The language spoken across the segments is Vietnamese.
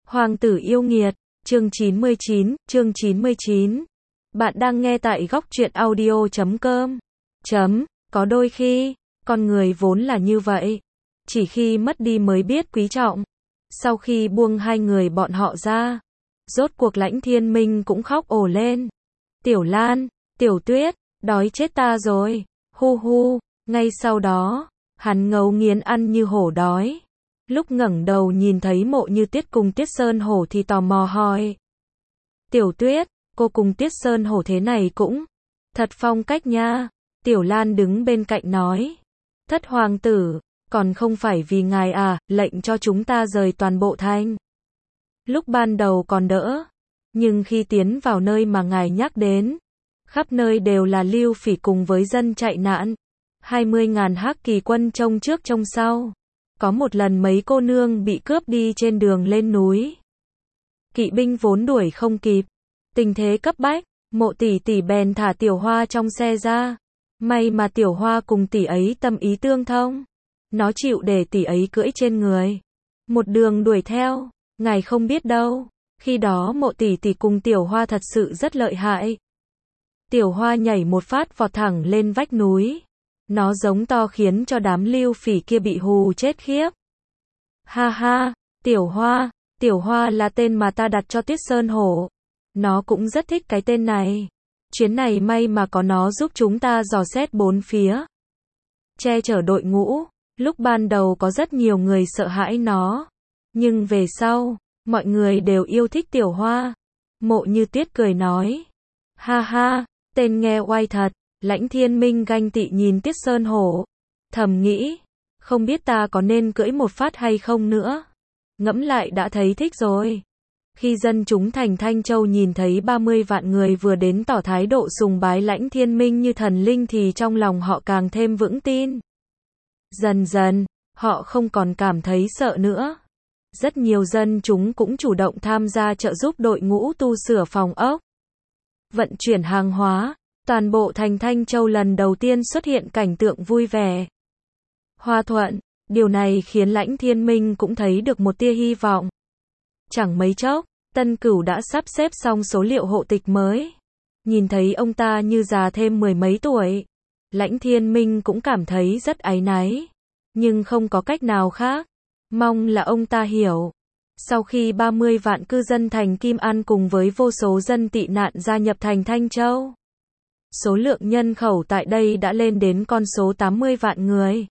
Hoàng tử yêu nghiệt, chương 99. Bạn đang nghe tại góc truyện audio.com. Có đôi khi, con người vốn là như vậy. Chỉ khi mất đi mới biết quý trọng. Sau khi buông hai người bọn họ ra, rốt cuộc Lãnh Thiên Minh cũng khóc ồ lên. Tiểu Lan, Tiểu Tuyết, đói chết ta rồi. Hu hu, ngay sau đó, hắn ngấu nghiến ăn như hổ đói. Lúc ngẩng đầu nhìn thấy Mộ Như Tuyết cùng Tiết Sơn Hổ thì tò mò hỏi. Tiểu Tuyết, cô cùng Tiết Sơn Hổ thế này cũng thật phong cách nha. Tiểu Lan đứng bên cạnh nói. Thất hoàng tử, còn không phải vì ngài à, lệnh cho chúng ta rời toàn bộ thành. Lúc ban đầu còn đỡ, nhưng khi tiến vào nơi mà ngài nhắc đến, khắp nơi đều là Lưu Phỉ cùng với dân chạy nạn. 20.000 Hắc Kỳ quân trông trước trông sau. Có một lần mấy cô nương bị cướp đi trên đường lên núi. Kỵ binh vốn đuổi không kịp. Tình thế cấp bách, Mộ tỷ tỷ bèn thả Tiểu Hoa trong xe ra. May mà Tiểu Hoa cùng tỷ ấy tâm ý tương thông. Nó chịu để tỷ ấy cưỡi trên người. Một đường đuổi theo, ngài không biết đâu. Khi đó Mộ tỷ tỷ cùng Tiểu Hoa thật sự rất lợi hại. Tiểu Hoa nhảy một phát vọt thẳng lên vách núi. Nó giống to khiến cho đám Lưu Phỉ kia bị hù chết khiếp. Ha ha, Tiểu Hoa là tên mà ta đặt cho Tiết Sơn Hổ. Nó cũng rất thích cái tên này. Chuyến này may mà có nó giúp chúng ta dò xét bốn phía. Che chở đội ngũ, lúc ban đầu có rất nhiều người sợ hãi nó. Nhưng về sau, mọi người đều yêu thích Tiểu Hoa. Mộ Như Tuyết cười nói. Ha ha, tên nghe oai thật. Lãnh Thiên Minh ganh tị nhìn Tiết Sơn Hổ. Thầm nghĩ, không biết ta có nên cưỡi một phát hay không nữa. Ngẫm lại đã thấy thích rồi. Khi dân chúng thành Thanh Châu nhìn thấy 30 vạn người vừa đến tỏ thái độ sùng bái Lãnh Thiên Minh như thần linh thì trong lòng họ càng thêm vững tin. Dần dần, họ không còn cảm thấy sợ nữa. Rất nhiều dân chúng cũng chủ động tham gia trợ giúp đội ngũ tu sửa phòng ốc, vận chuyển hàng hóa. Toàn bộ thành Thanh Châu lần đầu tiên xuất hiện cảnh tượng vui vẻ, hòa thuận. Điều này khiến Lãnh Thiên Minh cũng thấy được một tia hy vọng. Chẳng mấy chốc, Tân Cửu đã sắp xếp xong số liệu hộ tịch mới. Nhìn thấy ông ta như già thêm mười mấy tuổi, Lãnh Thiên Minh cũng cảm thấy rất áy náy. Nhưng không có cách nào khác. Mong là ông ta hiểu. Sau khi 30 vạn cư dân thành Kim An cùng với vô số dân tị nạn gia nhập thành Thanh Châu, số lượng nhân khẩu tại đây đã lên đến con số 80 vạn người.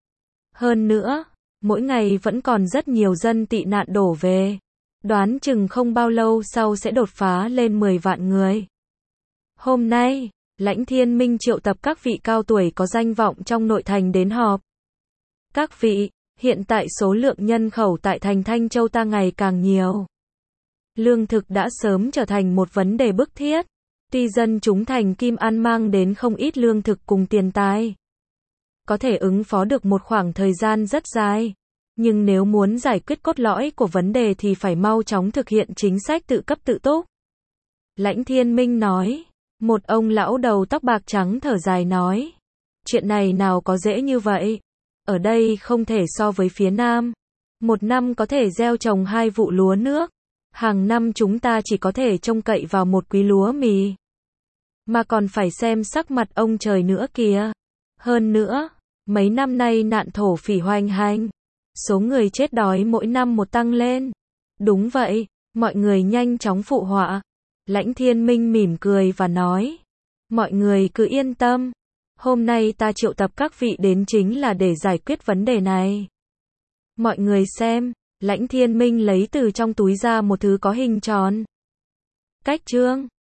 Hơn nữa, mỗi ngày vẫn còn rất nhiều dân tị nạn đổ về. Đoán chừng không bao lâu sau sẽ đột phá lên 10 vạn người. Hôm nay, Lãnh Thiên Minh triệu tập các vị cao tuổi có danh vọng trong nội thành đến họp. Các vị, hiện tại số lượng nhân khẩu tại thành Thanh Châu ta ngày càng nhiều. Lương thực đã sớm trở thành một vấn đề bức thiết. Tuy dân chúng thành Kim An mang đến không ít lương thực cùng tiền tài, có thể ứng phó được một khoảng thời gian rất dài. Nhưng nếu muốn giải quyết cốt lõi của vấn đề thì phải mau chóng thực hiện chính sách tự cấp tự túc. Lãnh Thiên Minh nói. Một ông lão đầu tóc bạc trắng thở dài nói. Chuyện này nào có dễ như vậy. Ở đây không thể so với phía Nam. Một năm có thể gieo trồng 2 vụ lúa nước. Hàng năm chúng ta chỉ có thể trông cậy vào một quý lúa mì. Mà còn phải xem sắc mặt ông trời nữa kìa. Hơn nữa, mấy năm nay nạn thổ phỉ hoành hành. Số người chết đói mỗi năm một tăng lên. Đúng vậy, mọi người nhanh chóng phụ họa. Lãnh Thiên Minh mỉm cười và nói. Mọi người cứ yên tâm. Hôm nay ta triệu tập các vị đến chính là để giải quyết vấn đề này. Mọi người xem. Lãnh Thiên Minh lấy từ trong túi ra một thứ có hình tròn. Cách chương.